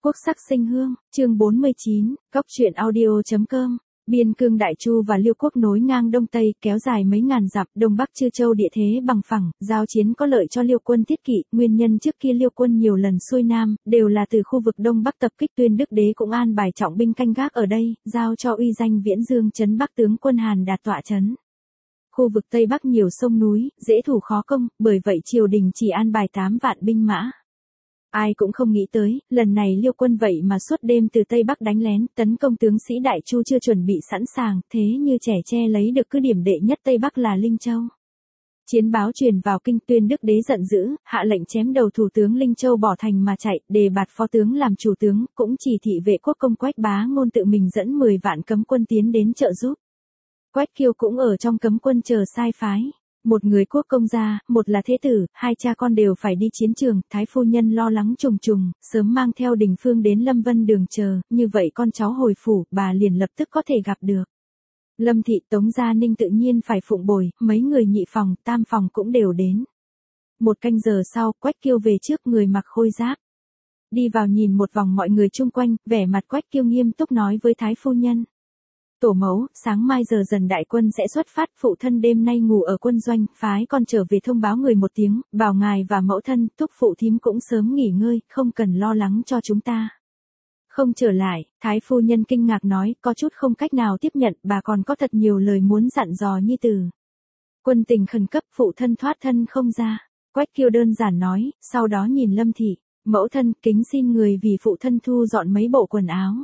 Quốc sắc sinh hương, chương 49, Cóc truyện audio.com. Biên cương Đại Chu và Liêu quốc nối ngang đông tây, kéo dài mấy ngàn dặm, đông bắc Chư Châu địa thế bằng phẳng, giao chiến có lợi cho Liêu quân tiết kỵ. Nguyên nhân trước kia Liêu quân nhiều lần xuôi nam, đều là từ khu vực đông bắc tập kích. Tuyên Đức Đế cũng an bài trọng binh canh gác ở đây, giao cho uy danh Viễn Dương trấn Bắc tướng quân Hàn Đạt tọa trấn. Khu vực tây bắc nhiều sông núi, dễ thủ khó công, bởi vậy triều đình chỉ an bài 8 vạn binh mã. Ai cũng không nghĩ tới, lần này Liêu quân vậy mà suốt đêm từ Tây Bắc đánh lén, tấn công tướng sĩ Đại Chu chưa chuẩn bị sẵn sàng, thế như trẻ tre lấy được cứ điểm đệ nhất Tây Bắc là Linh Châu. Chiến báo truyền vào kinh. Tuyên Đức Đế giận dữ, hạ lệnh chém đầu thủ tướng Linh Châu bỏ thành mà chạy, đề bạt phó tướng làm chủ tướng, cũng chỉ thị vệ quốc công Quách Bá Ngôn tự mình dẫn 10 vạn cấm quân tiến đến trợ giúp. Quách Kiêu cũng ở trong cấm quân chờ sai phái. Một người quốc công gia, một là thế tử, hai cha con đều phải đi chiến trường. Thái phu nhân lo lắng trùng trùng, sớm mang theo Đình Phương đến Lâm Vân Đường chờ, như vậy con cháu hồi phủ, bà liền lập tức có thể gặp được. Lâm thị, Tống Gia Ninh tự nhiên phải phụng bồi, mấy người nhị phòng, tam phòng cũng đều đến. Một canh giờ sau, Quách Kiêu về trước, người mặc khôi giáp. Đi vào nhìn một vòng mọi người chung quanh, vẻ mặt Quách Kiêu nghiêm túc nói với Thái phu nhân. Tổ mẫu, sáng mai giờ dần đại quân sẽ xuất phát, phụ thân đêm nay ngủ ở quân doanh, phái con trở về thông báo người một tiếng, bảo ngài và mẫu thân, thúc phụ thím cũng sớm nghỉ ngơi, không cần lo lắng cho chúng ta. Không trở lại, Thái phu nhân kinh ngạc nói, có chút không cách nào tiếp nhận, bà còn có thật nhiều lời muốn dặn dò như từ. Quân tình khẩn cấp, phụ thân thoát thân không ra. Quách Kiêu đơn giản nói, sau đó nhìn Lâm thị, mẫu thân, kính xin người vì phụ thân thu dọn mấy bộ quần áo.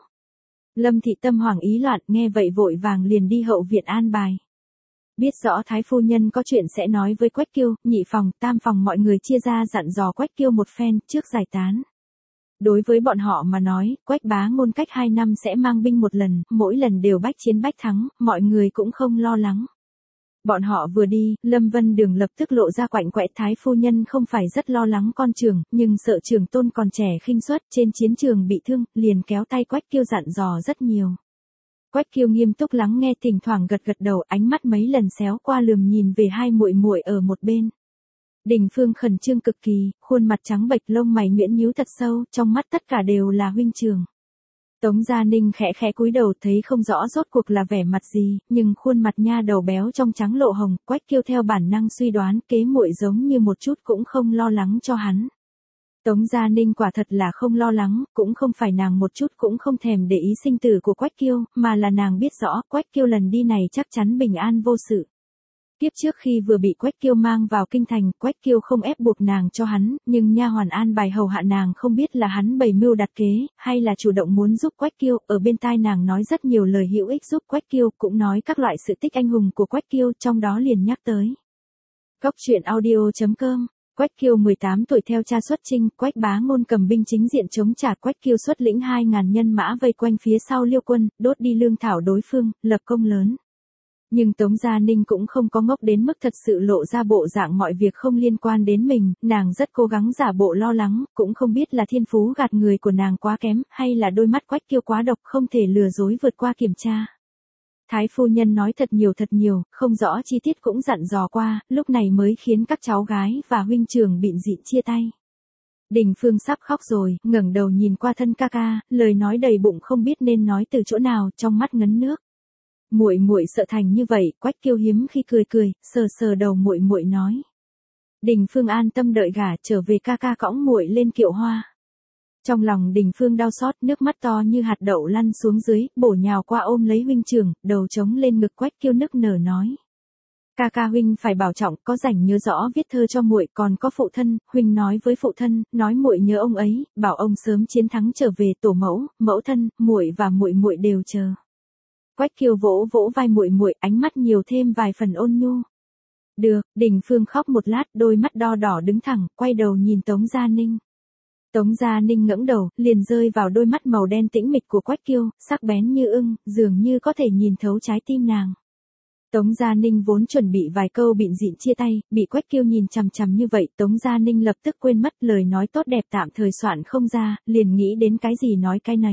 Lâm thị tâm hoảng ý loạn, nghe vậy vội vàng liền đi hậu viện an bài. Biết rõ Thái phu nhân có chuyện sẽ nói với Quách Kiêu, nhị phòng, tam phòng mọi người chia ra dặn dò Quách Kiêu một phen, trước giải tán. Đối với bọn họ mà nói, Quách Bá Ngôn cách 2 năm sẽ mang binh một lần, mỗi lần đều bách chiến bách thắng, mọi người cũng không lo lắng. Bọn họ vừa đi, Lâm Vân Đường lập tức lộ ra quạnh quẽ. Thái phu nhân không phải rất lo lắng con trưởng, nhưng sợ trưởng tôn còn trẻ khinh suất, trên chiến trường bị thương, liền kéo tay Quách Kiêu dặn dò rất nhiều. Quách Kiêu nghiêm túc lắng nghe, thỉnh thoảng gật gật đầu, ánh mắt mấy lần xéo qua lườm nhìn về hai muội muội ở một bên. Đình Phương khẩn trương cực kỳ, khuôn mặt trắng bệch, lông mày nhuyễn nhíu thật sâu, trong mắt tất cả đều là huynh trưởng. Tống Gia Ninh khẽ khẽ cúi đầu, thấy không rõ rốt cuộc là vẻ mặt gì, nhưng khuôn mặt nha đầu béo trong trắng lộ hồng. Quách Kiêu theo bản năng suy đoán, kế muội giống như một chút cũng không lo lắng cho hắn. Tống Gia Ninh quả thật là không lo lắng, cũng không phải nàng một chút cũng không thèm để ý sinh tử của Quách Kiêu, mà là nàng biết rõ, Quách Kiêu lần đi này chắc chắn bình an vô sự. Tiếp trước khi vừa bị Quách Kiêu mang vào kinh thành, Quách Kiêu không ép buộc nàng cho hắn, nhưng nha hoàn an bài hầu hạ nàng không biết là hắn bày mưu đặt kế, hay là chủ động muốn giúp Quách Kiêu. Ở bên tai nàng nói rất nhiều lời hữu ích giúp Quách Kiêu, cũng nói các loại sự tích anh hùng của Quách Kiêu, trong đó liền nhắc tới Cóc truyện audio.com. Quách Kiêu 18 tuổi theo cha xuất chinh, Quách Bá Ngôn cầm binh chính diện chống trả. Quách Kiêu xuất lĩnh 2.000 nhân mã vây quanh phía sau Liêu quân, đốt đi lương thảo đối phương, lập công lớn. Nhưng Tống Gia Ninh cũng không có ngốc đến mức thật sự lộ ra bộ dạng mọi việc không liên quan đến mình, nàng rất cố gắng giả bộ lo lắng, cũng không biết là thiên phú gạt người của nàng quá kém, hay là đôi mắt Quách Kiêu quá độc, không thể lừa dối vượt qua kiểm tra. Thái phu nhân nói thật nhiều, không rõ chi tiết cũng dặn dò qua, lúc này mới khiến các cháu gái và huynh trưởng bịn dịn chia tay. Đình Phương sắp khóc rồi, ngẩng đầu nhìn qua thân ca ca, lời nói đầy bụng không biết nên nói từ chỗ nào, trong mắt ngấn nước. Muội muội sợ thành như vậy. Quách Kiêu hiếm khi cười, sờ đầu muội muội nói. Đình Phương an tâm đợi gả, trở về ca ca cõng muội lên kiệu hoa. Trong lòng Đình Phương đau xót, nước mắt to như hạt đậu lăn xuống dưới, bổ nhào qua ôm lấy huynh trưởng, đầu chống lên ngực. Quách Kiêu nức nở nói. Ca ca huynh phải bảo trọng, có rảnh nhớ rõ viết thơ cho muội, còn có phụ thân, huynh nói với phụ thân, nói muội nhớ ông ấy, bảo ông sớm chiến thắng trở về. Tổ mẫu, mẫu thân, muội và muội muội đều chờ. Quách Kiêu vỗ vỗ vai muội muội, ánh mắt nhiều thêm vài phần ôn nhu. Được. Đình Phương khóc một lát, đôi mắt đo đỏ đứng thẳng, quay đầu nhìn Tống Gia Ninh. Tống Gia Ninh ngẩng đầu, liền rơi vào đôi mắt màu đen tĩnh mịch của Quách Kiêu, sắc bén như ưng, dường như có thể nhìn thấu trái tim nàng. Tống Gia Ninh vốn chuẩn bị vài câu bịn dịn chia tay, bị Quách Kiêu nhìn chằm chằm như vậy, Tống Gia Ninh lập tức quên mất, lời nói tốt đẹp tạm thời soạn không ra, liền nghĩ đến cái gì nói cái nấy.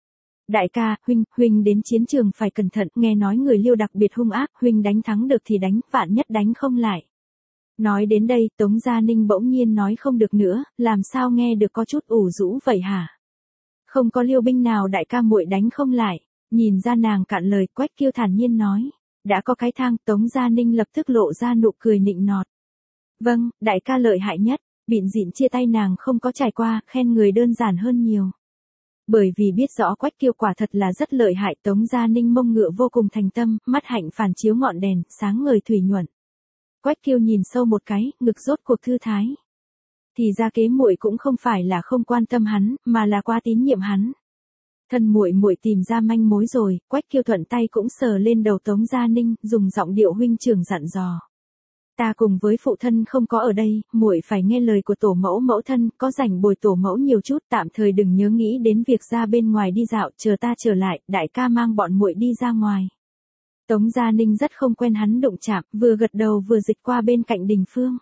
Đại ca, huynh đến chiến trường phải cẩn thận, nghe nói người Liêu đặc biệt hung ác, huynh đánh thắng được thì đánh, vạn nhất đánh không lại. Nói đến đây, Tống Gia Ninh bỗng nhiên nói không được nữa, làm sao nghe được có chút ủ rũ vậy hả? Không có Liêu binh nào đại ca muội đánh không lại. Nhìn ra nàng cạn lời, Quách Kiêu thản nhiên nói. Đã có cái thang, Tống Gia Ninh lập tức lộ ra nụ cười nịnh nọt. Vâng, đại ca lợi hại nhất. Bịn dịn chia tay nàng không có trải qua, khen người đơn giản hơn nhiều. Bởi vì biết rõ Quách Kiêu quả thật là rất lợi hại, Tống Gia Ninh mông ngựa vô cùng thành tâm, mắt hạnh phản chiếu ngọn đèn, sáng ngời thủy nhuận. Quách Kiêu nhìn sâu một cái, ngực rốt cuộc thư thái. Thì ra kế muội cũng không phải là không quan tâm hắn, mà là quá tín nhiệm hắn. Thân muội muội tìm ra manh mối rồi, Quách Kiêu thuận tay cũng sờ lên đầu Tống Gia Ninh, dùng giọng điệu huynh trưởng dặn dò. Ta cùng với phụ thân không có ở đây, muội phải nghe lời của tổ mẫu mẫu thân, có rảnh bồi tổ mẫu nhiều chút, tạm thời đừng nhớ nghĩ đến việc ra bên ngoài đi dạo, chờ ta trở lại, đại ca mang bọn muội đi ra ngoài. Tống Gia Ninh rất không quen hắn đụng chạm, vừa gật đầu vừa dịch qua bên cạnh Đình Phương.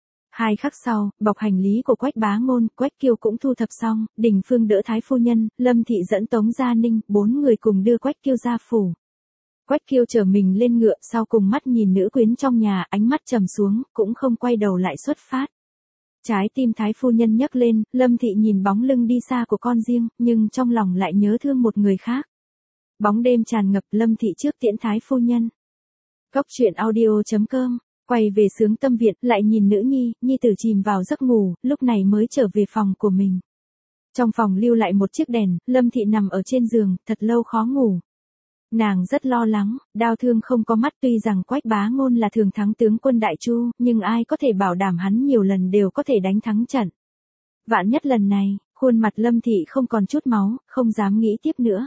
2 khắc sau, bọc hành lý của Quách Bá Ngôn, Quách Kiêu cũng thu thập xong, Đình Phương đỡ Thái phu nhân, Lâm Thị dẫn Tống Gia Ninh, 4 người cùng đưa Quách Kiêu ra phủ. Quách Kiêu chở mình lên ngựa, sau cùng mắt nhìn nữ quyến trong nhà, ánh mắt trầm xuống, cũng không quay đầu lại xuất phát. Trái tim Thái phu nhân nhấc lên, Lâm Thị nhìn bóng lưng đi xa của con riêng, nhưng trong lòng lại nhớ thương một người khác. Bóng đêm tràn ngập, Lâm Thị trước tiễn Thái phu nhân. Cốc truyện audio.com, quay về Sướng Tâm Viện, lại nhìn nữ nhi tử chìm vào giấc ngủ, lúc này mới trở về phòng của mình. Trong phòng lưu lại một chiếc đèn, Lâm Thị nằm ở trên giường, thật lâu khó ngủ. Nàng rất lo lắng, đau thương không có mắt, tuy rằng Quách Bá Ngôn là thường thắng tướng quân Đại Chu, nhưng ai có thể bảo đảm hắn nhiều lần đều có thể đánh thắng trận. Vạn nhất lần này, khuôn mặt Lâm Thị không còn chút máu, không dám nghĩ tiếp nữa.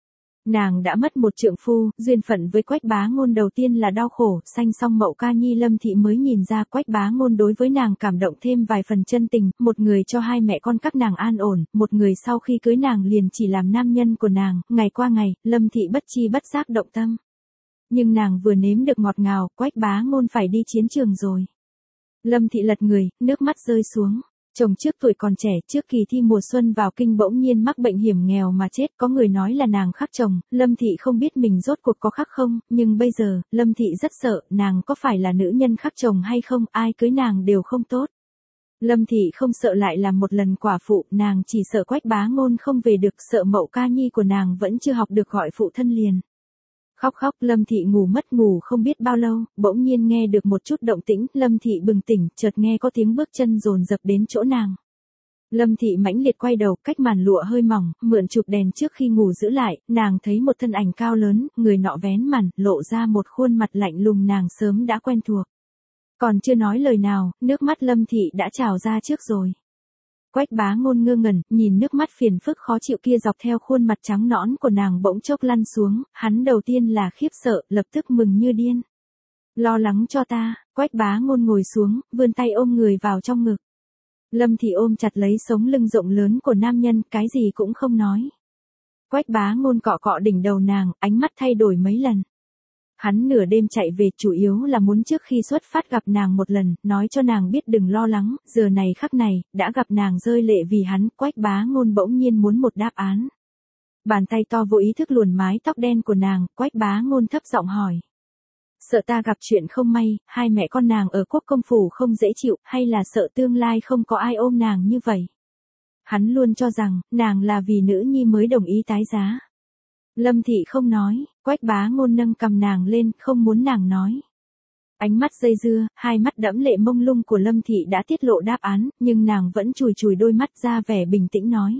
Nàng đã mất một trượng phu, duyên phận với Quách Bá Ngôn đầu tiên là đau khổ, sanh xong Mậu Ca Nhi Lâm Thị mới nhìn ra Quách Bá Ngôn đối với nàng cảm động thêm vài phần chân tình, một người cho 2 mẹ con các nàng an ổn, một người sau khi cưới nàng liền chỉ làm nam nhân của nàng, ngày qua ngày, Lâm Thị bất chi bất giác động tâm. Nhưng nàng vừa nếm được ngọt ngào, Quách Bá Ngôn phải đi chiến trường rồi. Lâm Thị lật người, nước mắt rơi xuống. Chồng trước tuổi còn trẻ, trước kỳ thi mùa xuân vào kinh bỗng nhiên mắc bệnh hiểm nghèo mà chết, có người nói là nàng khắc chồng, Lâm Thị không biết mình rốt cuộc có khắc không, nhưng bây giờ, Lâm Thị rất sợ, nàng có phải là nữ nhân khắc chồng hay không, ai cưới nàng đều không tốt. Lâm Thị không sợ lại là một lần quả phụ, nàng chỉ sợ Quách Bá Ngôn không về được, sợ Mậu Ca Nhi của nàng vẫn chưa học được gọi phụ thân liền. Khóc, Lâm Thị ngủ mất ngủ không biết bao lâu, bỗng nhiên nghe được một chút động tĩnh, Lâm Thị bừng tỉnh, chợt nghe có tiếng bước chân dồn dập đến chỗ nàng. Lâm Thị mãnh liệt quay đầu, cách màn lụa hơi mỏng, mượn chụp đèn trước khi ngủ giữ lại, nàng thấy một thân ảnh cao lớn, người nọ vén màn, lộ ra một khuôn mặt lạnh lùng nàng sớm đã quen thuộc. Còn chưa nói lời nào, nước mắt Lâm Thị đã trào ra trước rồi. Quách Bá Ngôn ngơ ngẩn, nhìn nước mắt phiền phức khó chịu kia dọc theo khuôn mặt trắng nõn của nàng bỗng chốc lăn xuống, hắn đầu tiên là khiếp sợ, lập tức mừng như điên. Lo lắng cho ta, Quách Bá Ngôn ngồi xuống, vươn tay ôm người vào trong ngực. Lâm Thị ôm chặt lấy sống lưng rộng lớn của nam nhân, cái gì cũng không nói. Quách Bá Ngôn cọ cọ đỉnh đầu nàng, ánh mắt thay đổi mấy lần. Hắn nửa đêm chạy về chủ yếu là muốn trước khi xuất phát gặp nàng một lần, nói cho nàng biết đừng lo lắng, giờ này khắc này, đã gặp nàng rơi lệ vì hắn, Quách Bá Ngôn bỗng nhiên muốn một đáp án. Bàn tay to vô ý thức luồn mái tóc đen của nàng, Quách Bá Ngôn thấp giọng hỏi. Sợ ta gặp chuyện không may, 2 mẹ con nàng ở Quốc công phủ không dễ chịu, hay là sợ tương lai không có ai ôm nàng như vậy? Hắn luôn cho rằng, nàng là vì nữ nhi mới đồng ý tái giá. Lâm Thị không nói, Quách Bá Ngôn nâng cầm nàng lên, không muốn nàng nói. Ánh mắt dây dưa, 2 mắt đẫm lệ mông lung của Lâm Thị đã tiết lộ đáp án, nhưng nàng vẫn chùi chùi đôi mắt ra vẻ bình tĩnh nói.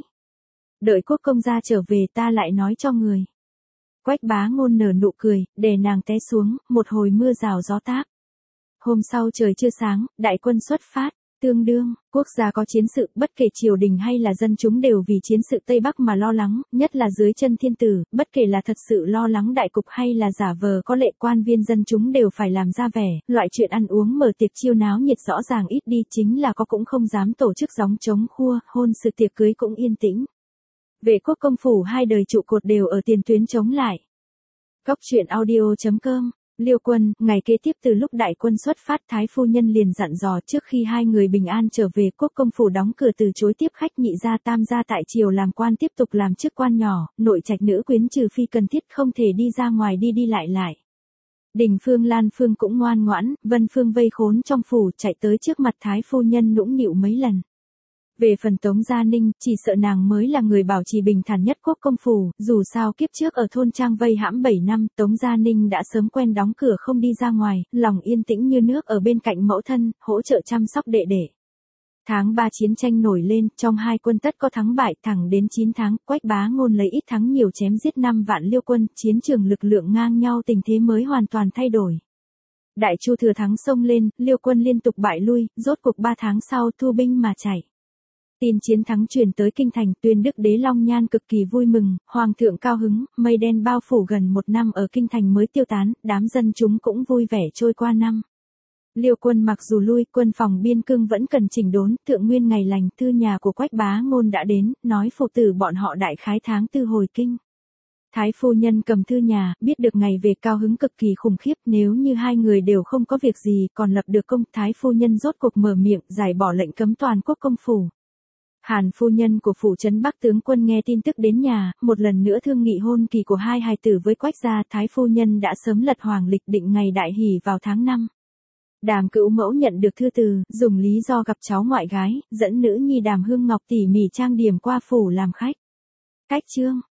Đợi Quốc công gia trở về ta lại nói cho người. Quách Bá Ngôn nở nụ cười, đè nàng té xuống, một hồi mưa rào gió táp. Hôm sau trời chưa sáng, đại quân xuất phát. Tương đương, quốc gia có chiến sự, bất kể triều đình hay là dân chúng đều vì chiến sự Tây Bắc mà lo lắng, nhất là dưới chân thiên tử, bất kể là thật sự lo lắng đại cục hay là giả vờ có lệ, quan viên dân chúng đều phải làm ra vẻ, loại chuyện ăn uống mở tiệc chiêu náo nhiệt rõ ràng ít đi, chính là có cũng không dám tổ chức gióng trống khua, hôn sự tiệc cưới cũng yên tĩnh. Vệ Quốc công phủ 2 đời trụ cột đều ở tiền tuyến chống lại. Cốc truyện audio.com. Liêu Quân, ngày kế tiếp từ lúc đại quân xuất phát, Thái phu nhân liền dặn dò trước khi 2 người bình an trở về, Quốc công phủ đóng cửa từ chối tiếp khách, nhị gia tam gia tại triều làm quan tiếp tục làm chức quan nhỏ, nội trạch nữ quyến trừ phi cần thiết không thể đi ra ngoài đi lại. Đình Phương Lan Phương cũng ngoan ngoãn, Vân Phương vây khốn trong phủ chạy tới trước mặt Thái phu nhân nũng nịu mấy lần. Về phần Tống Gia Ninh, chỉ sợ nàng mới là người bảo trì bình thản nhất quốc công phủ, dù sao kiếp trước ở thôn trang vây hãm 7 năm, Tống Gia Ninh đã sớm quen đóng cửa không đi ra ngoài, lòng yên tĩnh như nước ở bên cạnh mẫu thân, hỗ trợ chăm sóc đệ đệ. Tháng 3 chiến tranh nổi lên, trong hai quân tất có thắng bại, thẳng đến 9 tháng, Quách Bá Ngôn lấy ít thắng nhiều chém giết 5 vạn Liêu quân, chiến trường lực lượng ngang nhau, tình thế mới hoàn toàn thay đổi. Đại Chu thừa thắng xông lên, Liêu quân liên tục bại lui, rốt cuộc 3 tháng sau thu binh mà chạy. Tin chiến thắng truyền tới kinh thành, Tuyên Đức đế Long Nhan cực kỳ vui mừng, hoàng thượng cao hứng, mây đen bao phủ gần 1 năm ở kinh thành mới tiêu tán, đám dân chúng cũng vui vẻ trôi qua năm. Liêu quân mặc dù lui, quân phòng biên cương vẫn cần chỉnh đốn, thượng nguyên ngày lành, thư nhà của Quách Bá Ngôn đã đến, nói phụ tử bọn họ đại khái tháng 4 hồi kinh. Thái phu nhân cầm thư nhà, biết được ngày về cao hứng cực kỳ khủng khiếp, nếu như hai người đều không có việc gì, còn lập được công, Thái phu nhân rốt cuộc mở miệng, giải bỏ lệnh cấm toàn quốc công phủ. Hàn phu nhân của phủ trấn Bắc tướng quân nghe tin tức đến nhà, một lần nữa thương nghị hôn kỳ của hai hài tử với Quách gia, Thái phu nhân đã sớm lật hoàng lịch định ngày đại hỷ vào tháng 5. Đàm Cữu Mẫu nhận được thư từ, dùng lý do gặp cháu ngoại gái, dẫn nữ nhi Đàm Hương Ngọc tỉ mỉ trang điểm qua phủ làm khách. Cách chương